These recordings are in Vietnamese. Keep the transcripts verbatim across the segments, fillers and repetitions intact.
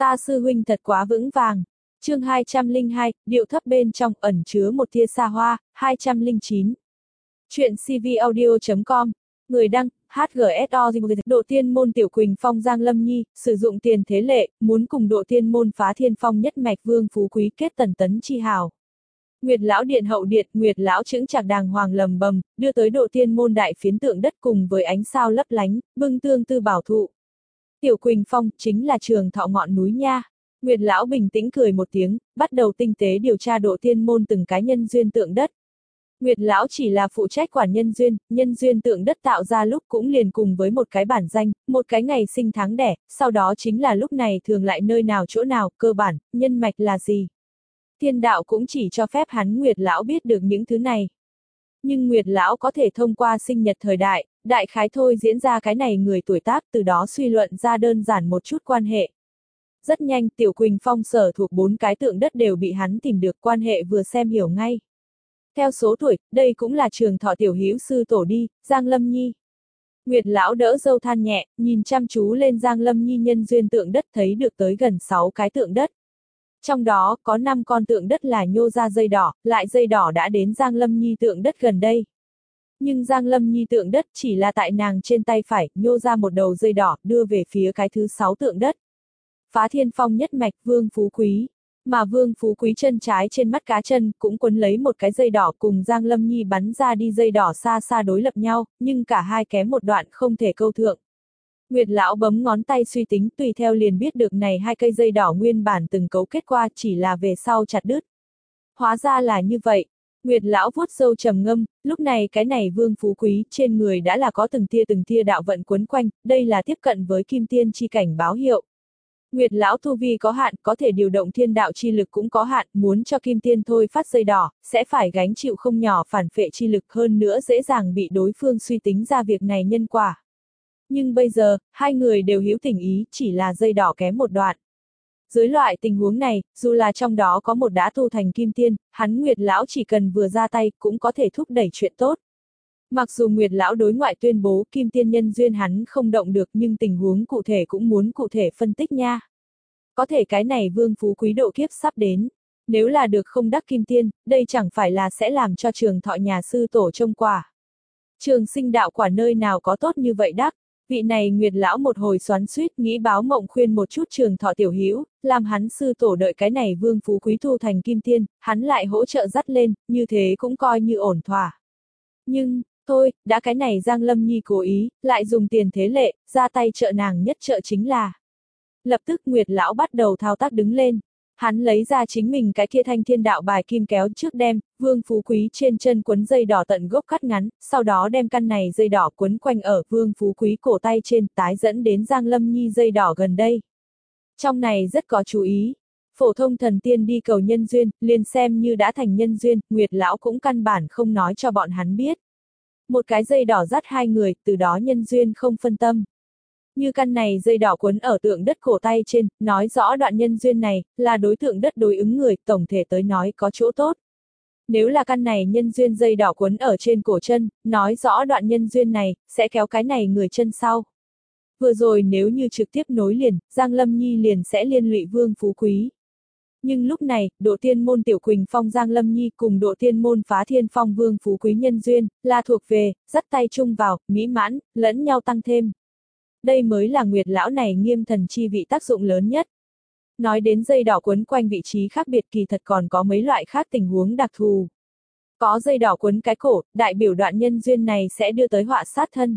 Ta sư huynh thật quá vững vàng. Chương hai trăm lẻ hai, điệu thấp bên trong ẩn chứa một tia xa hoa, hai trăm lẻ chín. Chuyện cvaudio chấm com. Người đăng, hát giê ét o. Độ tiên môn Tiểu Quỳnh Phong Giang Lâm Nhi, sử dụng tiền thế lệ, muốn cùng độ tiên môn Phá Thiên Phong nhất mạch Vương Phú Quý kết tần tấn chi hào. Nguyệt lão điện hậu điện, Nguyệt lão chững chạc đàng hoàng lầm bầm, đưa tới độ tiên môn đại phiến tượng đất cùng với ánh sao lấp lánh, bưng tương tư bảo thụ. Tiểu Quỳnh Phong chính là trường thọ ngọn núi nha. Nguyệt lão bình tĩnh cười một tiếng, bắt đầu tinh tế điều tra độ tiên môn từng cái nhân duyên tượng đất. Nguyệt lão chỉ là phụ trách quản nhân duyên, nhân duyên tượng đất tạo ra lúc cũng liền cùng với một cái bản danh, một cái ngày sinh tháng đẻ, sau đó chính là lúc này thường lại nơi nào chỗ nào, cơ bản, nhân mạch là gì. Thiên đạo cũng chỉ cho phép hắn Nguyệt lão biết được những thứ này. Nhưng Nguyệt lão có thể thông qua sinh nhật thời đại, đại khái thôi diễn ra cái này người tuổi tác, từ đó suy luận ra đơn giản một chút quan hệ. Rất nhanh Tiểu Quỳnh Phong sở thuộc bốn cái tượng đất đều bị hắn tìm được, quan hệ vừa xem hiểu ngay. Theo số tuổi, đây cũng là trường thọ tiểu hữu sư tổ đi, Giang Lâm Nhi. Nguyệt lão đỡ dâu than nhẹ, nhìn chăm chú lên Giang Lâm Nhi nhân duyên tượng đất, thấy được tới gần sáu cái tượng đất. Trong đó, có năm con tượng đất là nhô ra dây đỏ, lại dây đỏ đã đến Giang Lâm Nhi tượng đất gần đây. Nhưng Giang Lâm Nhi tượng đất chỉ là tại nàng trên tay phải, nhô ra một đầu dây đỏ, đưa về phía cái thứ sáu tượng đất. Phá Thiên Phong nhất mạch Vương Phú Quý. Mà Vương Phú Quý chân trái trên mắt cá chân cũng quấn lấy một cái dây đỏ, cùng Giang Lâm Nhi bắn ra đi dây đỏ xa xa đối lập nhau, nhưng cả hai kém một đoạn không thể câu thượng. Nguyệt lão bấm ngón tay suy tính, tùy theo liền biết được này hai cây dây đỏ nguyên bản từng cấu kết qua, chỉ là về sau chặt đứt. Hóa ra là như vậy. Nguyệt lão vuốt râu trầm ngâm, lúc này cái này Vương Phú Quý trên người đã là có từng tia từng tia đạo vận quấn quanh, đây là tiếp cận với kim tiên chi cảnh báo hiệu. Nguyệt lão tu vi có hạn, có thể điều động thiên đạo chi lực cũng có hạn, muốn cho kim tiên thôi phát dây đỏ, sẽ phải gánh chịu không nhỏ phản phệ chi lực, hơn nữa dễ dàng bị đối phương suy tính ra việc này nhân quả. Nhưng bây giờ, hai người đều hữu tình ý, chỉ là dây đỏ kém một đoạn. Dưới loại tình huống này, dù là trong đó có một đã tu thành kim tiên, hắn Nguyệt lão chỉ cần vừa ra tay cũng có thể thúc đẩy chuyện tốt. Mặc dù Nguyệt lão đối ngoại tuyên bố kim tiên nhân duyên hắn không động được, nhưng tình huống cụ thể cũng muốn cụ thể phân tích nha. Có thể cái này Vương Phú Quý độ kiếp sắp đến. Nếu là được không đắc kim tiên, đây chẳng phải là sẽ làm cho trường thọ nhà sư tổ trông quả. Trường sinh đạo quả nơi nào có tốt như vậy đắc. Vị này Nguyệt lão một hồi xoắn xuýt, nghĩ báo mộng khuyên một chút trường thọ tiểu hữu, làm hắn sư tổ đợi cái này Vương Phú Quý thu thành kim tiên, hắn lại hỗ trợ dắt lên, như thế cũng coi như ổn thỏa. Nhưng, thôi, đã cái này Giang Lâm Nhi cố ý, lại dùng tiền thế lệ, ra tay trợ nàng nhất trợ chính là. Lập tức Nguyệt lão bắt đầu thao tác đứng lên. Hắn lấy ra chính mình cái kia thanh thiên đạo bài kim kéo trước đem, Vương Phú Quý trên chân quấn dây đỏ tận gốc cắt ngắn, sau đó đem căn này dây đỏ quấn quanh ở Vương Phú Quý cổ tay trên, tái dẫn đến Giang Lâm Nhi dây đỏ gần đây. Trong này rất có chú ý. Phổ thông thần tiên đi cầu nhân duyên, liền xem như đã thành nhân duyên, Nguyệt lão cũng căn bản không nói cho bọn hắn biết. Một cái dây đỏ dắt hai người, từ đó nhân duyên không phân tâm. Như căn này dây đỏ quấn ở tượng đất cổ tay trên, nói rõ đoạn nhân duyên này, là đối tượng đất đối ứng người, tổng thể tới nói có chỗ tốt. Nếu là căn này nhân duyên dây đỏ quấn ở trên cổ chân, nói rõ đoạn nhân duyên này, sẽ kéo cái này người chân sau. Vừa rồi nếu như trực tiếp nối liền, Giang Lâm Nhi liền sẽ liên lụy Vương Phú Quý. Nhưng lúc này, độ tiên môn Tiểu Quỳnh Phong Giang Lâm Nhi cùng độ tiên môn Phá Thiên Phong Vương Phú Quý nhân duyên, là thuộc về, dắt tay chung vào, mỹ mãn, lẫn nhau tăng thêm. Đây mới là Nguyệt lão này nghiêm thần chi vị tác dụng lớn nhất. Nói đến dây đỏ quấn quanh vị trí khác biệt, kỳ thật còn có mấy loại khác tình huống đặc thù. Có dây đỏ quấn cái cổ, đại biểu đoạn nhân duyên này sẽ đưa tới họa sát thân.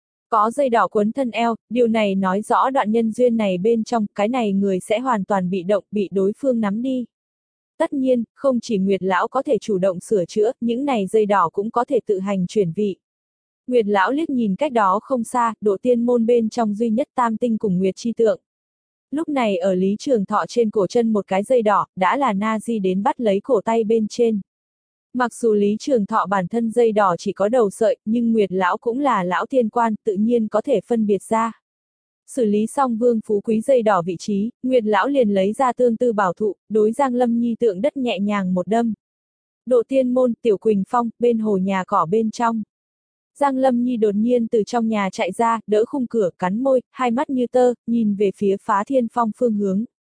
Có dây đỏ quấn thân eo, điều này nói rõ đoạn nhân duyên này bên trong, cái này người sẽ hoàn toàn bị động, bị đối phương nắm đi. Tất nhiên, không chỉ Nguyệt lão có thể chủ động sửa chữa, những này dây đỏ cũng có thể tự hành chuyển vị. Nguyệt lão liếc nhìn cách đó không xa, độ tiên môn bên trong duy nhất tam tinh cùng Nguyệt chi tượng. Lúc này ở Lý Trường Thọ trên cổ chân một cái dây đỏ, đã là na di đến bắt lấy cổ tay bên trên. Mặc dù Lý Trường Thọ bản thân dây đỏ chỉ có đầu sợi, nhưng Nguyệt lão cũng là lão tiên quan, tự nhiên có thể phân biệt ra. Xử lý xong Vương Phú Quý dây đỏ vị trí, Nguyệt lão liền lấy ra tương tư bảo thụ, đối Giang Lâm Nhi tượng đất nhẹ nhàng một đâm. Độ tiên môn, Tiểu Quỳnh Phong, bên hồ nhà cỏ bên trong. Giang Lâm Nhi đột nhiên từ trong nhà chạy ra, đỡ khung cửa, cắn môi, hai mắt như tơ, nhìn về phía Phá Thiên Phong phương hướng.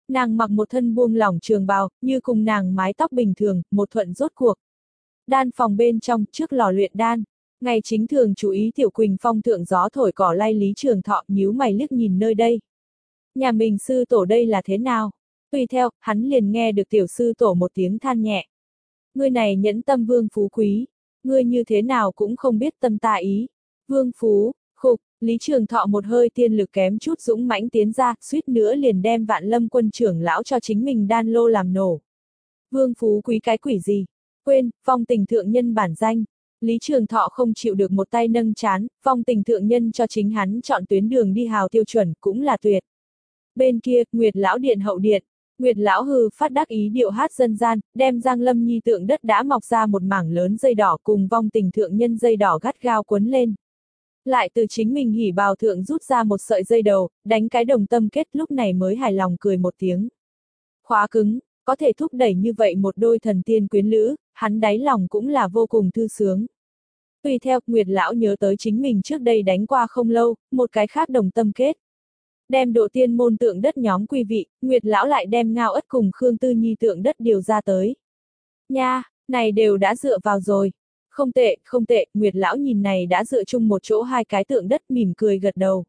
Nàng mặc một thân buông lỏng trường bào, như cùng nàng mái tóc bình thường, một thuận rốt cuộc. Đan phòng bên trong, trước lò luyện đan. Ngày chính thường chú ý Tiểu Quỳnh Phong thượng gió thổi cỏ lay Lý Trường Thọ nhíu mày liếc nhìn nơi đây. Nhà mình sư tổ đây là thế nào? Tùy theo, hắn liền nghe được tiểu sư tổ một tiếng than nhẹ. Ngươi này nhẫn tâm vương phú quý. Ngươi như thế nào cũng không biết tâm ta ý. Vương phú, khục, Lý Trường Thọ một hơi tiên lực kém chút dũng mãnh tiến ra, suýt nữa liền đem Vạn Lâm quân trưởng lão cho chính mình đan lô làm nổ. Vương phú quý cái quỷ gì? Quên, phong tình thượng nhân bản danh. Lý Trường Thọ không chịu được một tay nâng chán, phong tình thượng nhân cho chính hắn chọn tuyến đường đi hào tiêu chuẩn cũng là tuyệt. Bên kia, Nguyệt lão điện hậu điện. Nguyệt lão hư phát đắc ý điệu hát dân gian, đem Giang Lâm Nhi tượng đất đã mọc ra một mảng lớn dây đỏ cùng vong tình thượng nhân dây đỏ gắt gao quấn lên. Lại từ chính mình hỉ bào thượng rút ra một sợi dây đầu, đánh cái đồng tâm kết lúc này mới hài lòng cười một tiếng. Khóa cứng, có thể thúc đẩy như vậy một đôi thần tiên quyến lữ, hắn đáy lòng cũng là vô cùng thư sướng. Tùy theo, Nguyệt lão nhớ tới chính mình trước đây đánh qua không lâu, một cái khác đồng tâm kết. Đem độ tiên môn tượng đất nhóm quý vị, Nguyệt lão lại đem Ngao Ất cùng Khương Tư Nhi tượng đất điều ra tới. Nha, này đều đã dựa vào rồi. Không tệ, không tệ, Nguyệt lão nhìn này đã dựa chung một chỗ hai cái tượng đất mỉm cười gật đầu.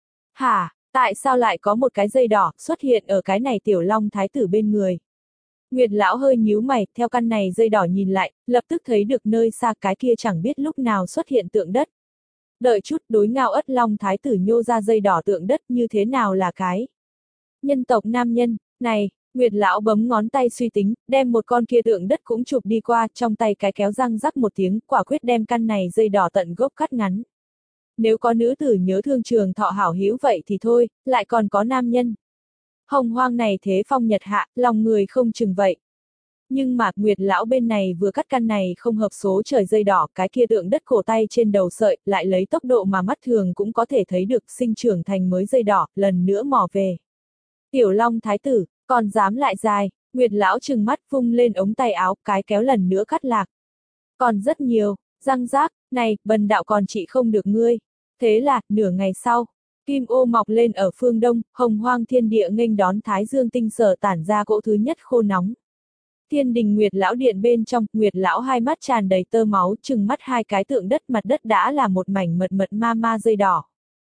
Hả, tại sao lại có một cái dây đỏ xuất hiện ở cái này tiểu long thái tử bên người? Nguyệt lão hơi nhíu mày, theo căn này dây đỏ nhìn lại, lập tức thấy được nơi xa cái kia chẳng biết lúc nào xuất hiện tượng đất. Đợi chút, đối Ngao Ất long thái tử nhô ra dây đỏ tượng đất như thế nào là cái nhân tộc nam nhân, này, Nguyệt lão bấm ngón tay suy tính, đem một con kia tượng đất cũng chụp đi qua, trong tay cái kéo răng rắc một tiếng, quả quyết đem căn này dây đỏ tận gốc cắt ngắn. Nếu có nữ tử nhớ thương Trường Thọ hảo hữu vậy thì thôi, lại còn có nam nhân. Hồng hoang này thế phong nhật hạ, lòng người không chừng vậy. Nhưng mà, Nguyệt lão bên này vừa cắt căn này không hợp số trời dây đỏ, cái kia tượng đất cổ tay trên đầu sợi, lại lấy tốc độ mà mắt thường cũng có thể thấy được sinh trưởng thành mới dây đỏ, lần nữa mò về. Tiểu Long thái tử, còn dám lại dài, Nguyệt lão trừng mắt vung lên ống tay áo, cái kéo lần nữa cắt lạc. Còn rất nhiều, răng rác, này, bần đạo còn trị không được ngươi. Thế là, nửa ngày sau, kim ô mọc lên ở phương đông, hồng hoang thiên địa nghênh đón thái dương tinh sở tản ra cỗ thứ nhất khô nóng. Thiên đình Nguyệt lão điện bên trong, Nguyệt lão hai mắt tràn đầy tơ máu, trừng mắt hai cái tượng đất, mặt đất đã là một mảnh mật mật ma ma dây đỏ.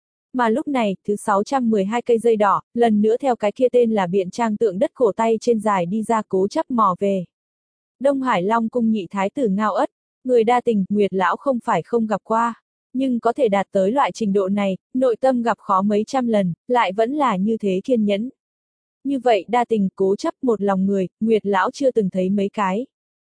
Mà lúc này, thứ sáu trăm mười hai cây dây đỏ, lần nữa theo cái kia tên là biện trang tượng đất cổ tay trên dài đi ra cố chấp mò về. Đông Hải Long cung nhị thái tử Ngao Ất, người đa tình, Nguyệt lão không phải không gặp qua, nhưng có thể đạt tới loại trình độ này, nội tâm gặp khó mấy trăm lần, lại vẫn là như thế kiên nhẫn. Như vậy đa tình cố chấp một lòng người, Nguyệt lão chưa từng thấy mấy cái.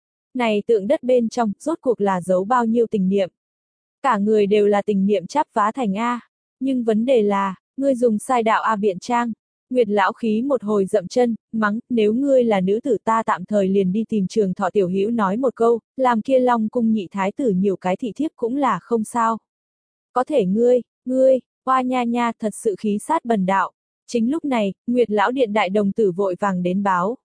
Này tượng đất bên trong, rốt cuộc là giấu bao nhiêu tình niệm. Cả người đều là tình niệm chắp vá thành A. Nhưng vấn đề là, ngươi dùng sai đạo A biện trang. Nguyệt lão khí một hồi dậm chân, mắng, nếu ngươi là nữ tử ta tạm thời liền đi tìm Trường Thọ tiểu hữu nói một câu, làm kia Long cung nhị thái tử nhiều cái thị thiếp cũng là không sao. Có thể ngươi, ngươi, hoa nha nha thật sự khí sát bần đạo. Chính lúc này, Nguyệt lão điện đại đồng tử vội vàng đến báo.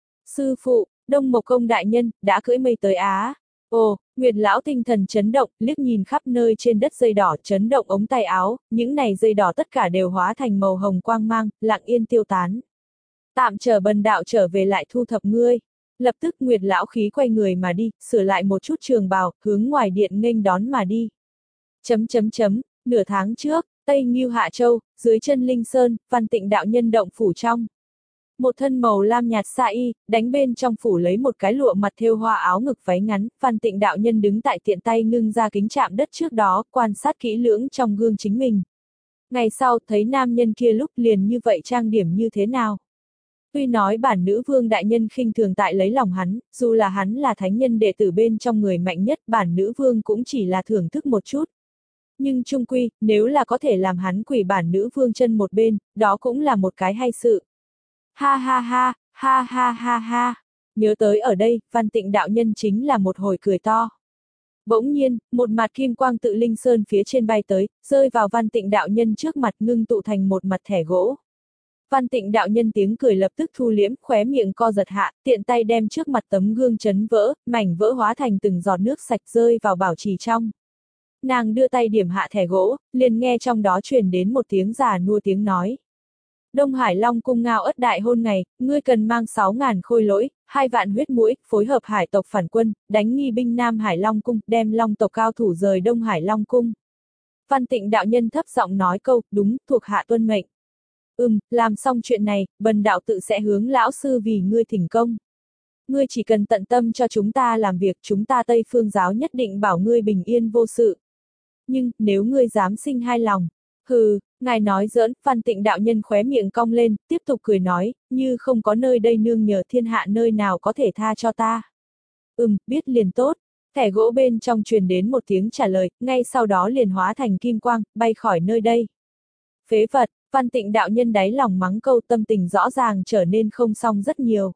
Sư phụ, Đông Mộc Công đại nhân, đã cưỡi mây tới Á. Ồ, Nguyệt lão tinh thần chấn động, liếc nhìn khắp nơi trên đất dây đỏ, chấn động ống tay áo, những này dây đỏ tất cả đều hóa thành màu hồng quang mang, lặng yên tiêu tán. Tạm chờ bần đạo trở về lại thu thập ngươi. Lập tức Nguyệt lão khí quay người mà đi, sửa lại một chút trường bào, hướng ngoài điện nghênh đón mà đi. Chấm chấm chấm, nửa tháng trước, Tây Ngưu Hạ Châu, dưới chân Linh Sơn, Văn Tịnh đạo nhân động phủ trong. Một thân màu lam nhạt sa y, đánh bên trong phủ lấy một cái lụa mặt thêu hoa áo ngực váy ngắn, Văn Tịnh đạo nhân đứng tại tiện tay ngưng ra kính chạm đất trước đó, quan sát kỹ lưỡng trong gương chính mình. Ngày sau, thấy nam nhân kia lúc liền như vậy trang điểm như thế nào? Tuy nói bản nữ vương đại nhân khinh thường tại lấy lòng hắn, dù là hắn là thánh nhân đệ tử bên trong người mạnh nhất, bản nữ vương cũng chỉ là thưởng thức một chút. Nhưng chung quy, nếu là có thể làm hắn quỳ bản nữ vương chân một bên, đó cũng là một cái hay sự. Ha ha ha, ha ha ha ha. Nhớ tới ở đây, Văn Tịnh đạo nhân chính là một hồi cười to. Bỗng nhiên, một mặt kim quang tự Linh Sơn phía trên bay tới, rơi vào Văn Tịnh đạo nhân trước mặt ngưng tụ thành một mặt thẻ gỗ. Văn Tịnh đạo nhân tiếng cười lập tức thu liễm, khóe miệng co giật hạ, tiện tay đem trước mặt tấm gương chấn vỡ, mảnh vỡ hóa thành từng giọt nước sạch rơi vào bảo trì trong. Nàng đưa tay điểm hạ thẻ gỗ, liền nghe trong đó truyền đến một tiếng già nua tiếng nói. Đông Hải Long cung ngao ất đại hôn ngày, ngươi cần mang sáu ngàn khôi lỗi, hai vạn huyết mũi, phối hợp hải tộc phản quân, đánh nghi binh Nam Hải Long cung, đem Long tộc cao thủ rời Đông Hải Long cung. Văn Tịnh đạo nhân thấp giọng nói câu, đúng, thuộc hạ tuân mệnh. Ừm, làm xong chuyện này, bần đạo tự sẽ hướng lão sư vì ngươi thỉnh công. Ngươi chỉ cần tận tâm cho chúng ta làm việc, chúng ta Tây Phương giáo nhất định bảo ngươi bình yên vô sự. Nhưng, nếu ngươi dám sinh hai lòng, hừ, ngài nói giỡn, Văn Tịnh đạo nhân khóe miệng cong lên, tiếp tục cười nói, như không có nơi đây nương nhờ thiên hạ nơi nào có thể tha cho ta. Ừm, biết liền tốt. Thẻ gỗ bên trong truyền đến một tiếng trả lời, ngay sau đó liền hóa thành kim quang, bay khỏi nơi đây. Phế vật, Văn Tịnh đạo nhân đáy lòng mắng câu, tâm tình rõ ràng trở nên không xong rất nhiều.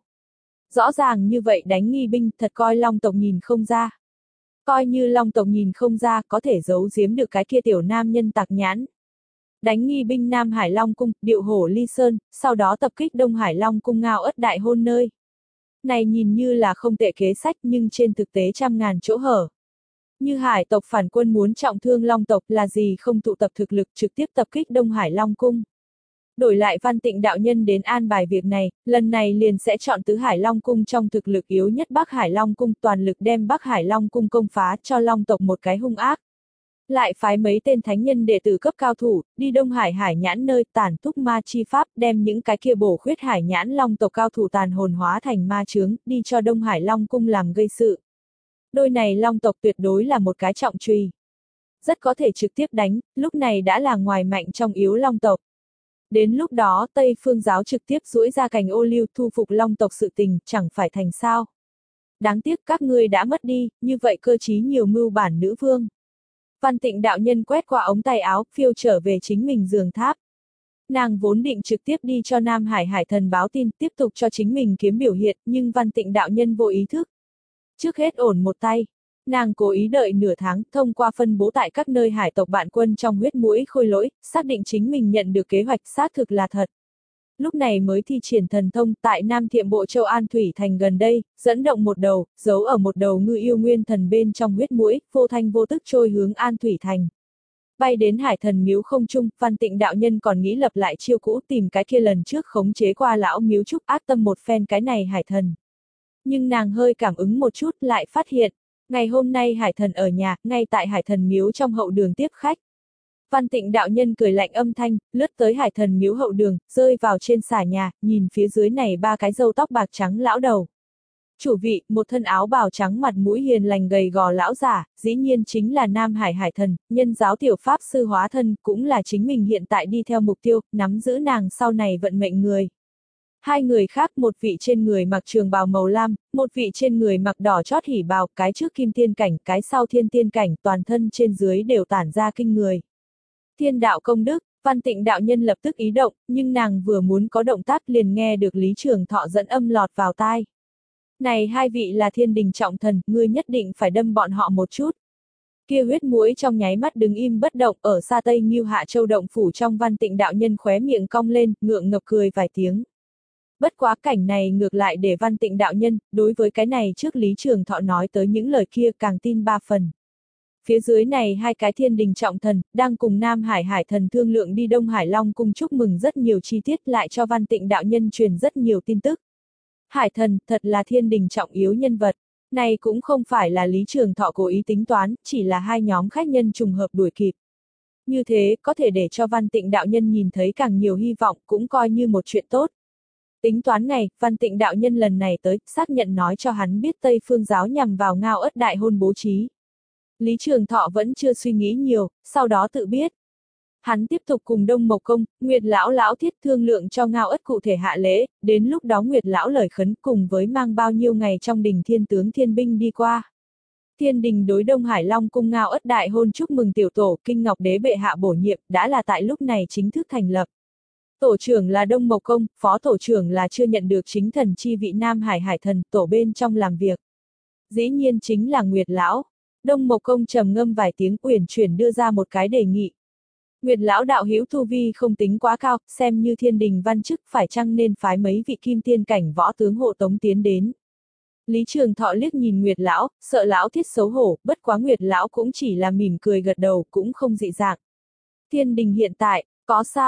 Rõ ràng như vậy đánh nghi binh, thật coi Long tộc nhìn không ra. Coi như Long tộc nhìn không ra, có thể giấu giếm được cái kia tiểu nam nhân tặc nhãn. Đánh nghi binh Nam Hải Long cung, điệu hổ ly sơn, sau đó tập kích Đông Hải Long cung ngao ất đại hôn nơi. Này nhìn như là không tệ kế sách nhưng trên thực tế trăm ngàn chỗ hở. Như hải tộc phản quân muốn trọng thương Long tộc là gì không tụ tập thực lực trực tiếp tập kích Đông Hải Long cung. Đổi lại Văn Tịnh đạo nhân đến an bài việc này, lần này liền sẽ chọn tứ Hải Long cung trong thực lực yếu nhất Bắc Hải Long cung, toàn lực đem Bắc Hải Long cung công phá cho Long tộc một cái hung ác. Lại phái mấy tên thánh nhân đệ tử cấp cao thủ, đi Đông Hải Hải nhãn nơi tản thúc ma chi pháp, đem những cái kia bổ khuyết Hải nhãn Long tộc cao thủ tàn hồn hóa thành ma chướng, đi cho Đông Hải Long cung làm gây sự. Đôi này Long tộc tuyệt đối là một cái trọng truy. Rất có thể trực tiếp đánh, lúc này đã là ngoài mạnh trong yếu Long tộc. Đến lúc đó Tây Phương giáo trực tiếp duỗi ra cành ô liu thu phục Long tộc sự tình, chẳng phải thành sao. Đáng tiếc các ngươi đã mất đi, như vậy cơ trí nhiều mưu bản nữ vương. Văn Tịnh đạo nhân quét qua ống tay áo, phiêu trở về chính mình giường tháp. Nàng vốn định trực tiếp đi cho Nam Hải Hải thần báo tin, tiếp tục cho chính mình kiếm biểu hiện, nhưng Văn Tịnh đạo nhân vô ý thức. Trước hết ổn một tay. Nàng cố ý đợi nửa tháng, thông qua phân bố tại các nơi hải tộc bạn quân trong huyết mũi khôi lỗi, xác định chính mình nhận được kế hoạch xác thực là thật. Lúc này mới thi triển thần thông tại Nam Thiệm Bộ Châu An Thủy Thành gần đây, dẫn động một đầu, giấu ở một đầu ngư yêu nguyên thần bên trong huyết mũi, vô thanh vô tức trôi hướng An Thủy Thành. Bay đến hải thần miếu không trung, Văn Tịnh đạo nhân còn nghĩ lập lại chiêu cũ tìm cái kia lần trước khống chế qua lão miếu trúc ác tâm một phen cái này hải thần. Nhưng nàng hơi cảm ứng một chút lại phát hiện, ngày hôm nay hải thần ở nhà, ngay tại hải thần miếu trong hậu đường tiếp khách. Văn Tịnh đạo nhân cười lạnh âm thanh, lướt tới hải thần miếu hậu đường, rơi vào trên xà nhà, nhìn phía dưới này ba cái râu tóc bạc trắng lão đầu. Chủ vị, một thân áo bào trắng mặt mũi hiền lành gầy gò lão giả, dĩ nhiên chính là Nam Hải Hải thần, nhân giáo tiểu pháp sư hóa thân, cũng là chính mình hiện tại đi theo mục tiêu, nắm giữ nàng sau này vận mệnh người. Hai người khác, một vị trên người mặc trường bào màu lam, một vị trên người mặc đỏ chót hỉ bào, cái trước kim tiên cảnh, cái sau thiên tiên cảnh, toàn thân trên dưới đều tản ra kinh người. Thiên đạo công đức, Văn Tịnh đạo nhân lập tức ý động, nhưng nàng vừa muốn có động tác liền nghe được Lý Trường Thọ dẫn âm lọt vào tai. Này hai vị là thiên đình trọng thần, ngươi nhất định phải đâm bọn họ một chút. Kia huyết mũi trong nháy mắt đứng im bất động, ở xa Tây Ngưu Hạ Châu động phủ trong Văn Tịnh đạo nhân khóe miệng cong lên, ngượng ngập cười vài tiếng. Bất quá cảnh này ngược lại để Văn Tịnh đạo nhân, đối với cái này trước Lý Trường Thọ nói tới những lời kia càng tin ba phần. Phía dưới này hai cái thiên đình trọng thần, đang cùng Nam Hải Hải thần thương lượng đi Đông Hải Long cung chúc mừng rất nhiều chi tiết lại cho Văn Tịnh đạo nhân truyền rất nhiều tin tức. Hải thần, thật là thiên đình trọng yếu nhân vật. Này cũng không phải là Lý Trường Thọ cố ý tính toán, chỉ là hai nhóm khách nhân trùng hợp đuổi kịp. Như thế, có thể để cho Văn Tịnh đạo nhân nhìn thấy càng nhiều hy vọng, cũng coi như một chuyện tốt. Tính toán ngày, Văn Tịnh đạo nhân lần này tới, xác nhận nói cho hắn biết Tây Phương giáo nhằm vào ngao ất đại hôn bố trí. Lý Trường Thọ vẫn chưa suy nghĩ nhiều, sau đó tự biết. Hắn tiếp tục cùng Đông Mộc Công, Nguyệt Lão Lão thiết thương lượng cho ngao ất cụ thể hạ lễ, đến lúc đó Nguyệt Lão lời khấn cùng với mang bao nhiêu ngày trong đình thiên tướng thiên binh đi qua. Thiên đình đối Đông Hải Long cung ngao ất đại hôn chúc mừng tiểu tổ, Kinh Ngọc Đế bệ hạ bổ nhiệm, đã là tại lúc này chính thức thành lập. Tổ trưởng là Đông Mộc Công, phó tổ trưởng là chưa nhận được chính thần chi vị Nam Hải Hải thần, tổ bên trong làm việc. Dĩ nhiên chính là Nguyệt Lão. Đông Mộc Công trầm ngâm vài tiếng uyển chuyển đưa ra một cái đề nghị. Nguyệt Lão đạo hữu tu vi không tính quá cao, xem như thiên đình văn chức phải chăng nên phái mấy vị kim tiên cảnh võ tướng hộ tống tiến đến. Lý Trường Thọ liếc nhìn Nguyệt Lão, sợ Lão thiết xấu hổ, bất quá Nguyệt Lão cũng chỉ là mỉm cười gật đầu, cũng không dị dạng. Thiên đình hiện tại, có sao?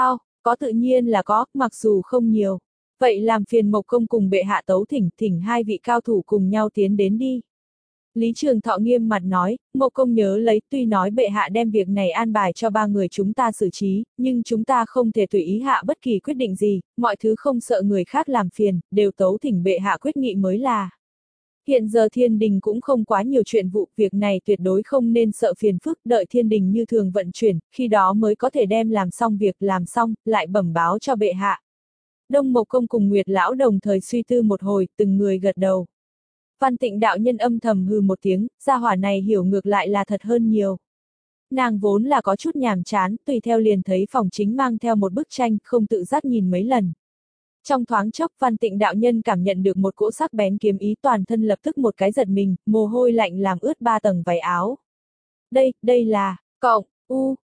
Có tự nhiên là có, mặc dù không nhiều. Vậy làm phiền Mộc Công cùng bệ hạ tấu thỉnh, thỉnh hai vị cao thủ cùng nhau tiến đến đi. Lý Trường Thọ nghiêm mặt nói, Mộc Công nhớ lấy, tuy nói bệ hạ đem việc này an bài cho ba người chúng ta xử trí, nhưng chúng ta không thể tùy ý hạ bất kỳ quyết định gì, mọi thứ không sợ người khác làm phiền, đều tấu thỉnh bệ hạ quyết nghị mới là. Hiện giờ thiên đình cũng không quá nhiều chuyện vụ, việc này tuyệt đối không nên sợ phiền phức, đợi thiên đình như thường vận chuyển, khi đó mới có thể đem làm xong việc làm xong, lại bẩm báo cho bệ hạ. Đông Mộc Công cùng Nguyệt Lão đồng thời suy tư một hồi, từng người gật đầu. Văn Tịnh đạo nhân âm thầm hừ một tiếng, gia hỏa này hiểu ngược lại là thật hơn nhiều. Nàng vốn là có chút nhàm chán, tùy theo liền thấy phòng chính mang theo một bức tranh, không tự giác nhìn mấy lần. Trong thoáng chốc Văn Tịnh đạo nhân cảm nhận được một cỗ sắc bén kiếm ý, toàn thân lập tức một cái giật mình, mồ hôi lạnh làm ướt ba tầng váy áo. Đây, đây là, cộng, u,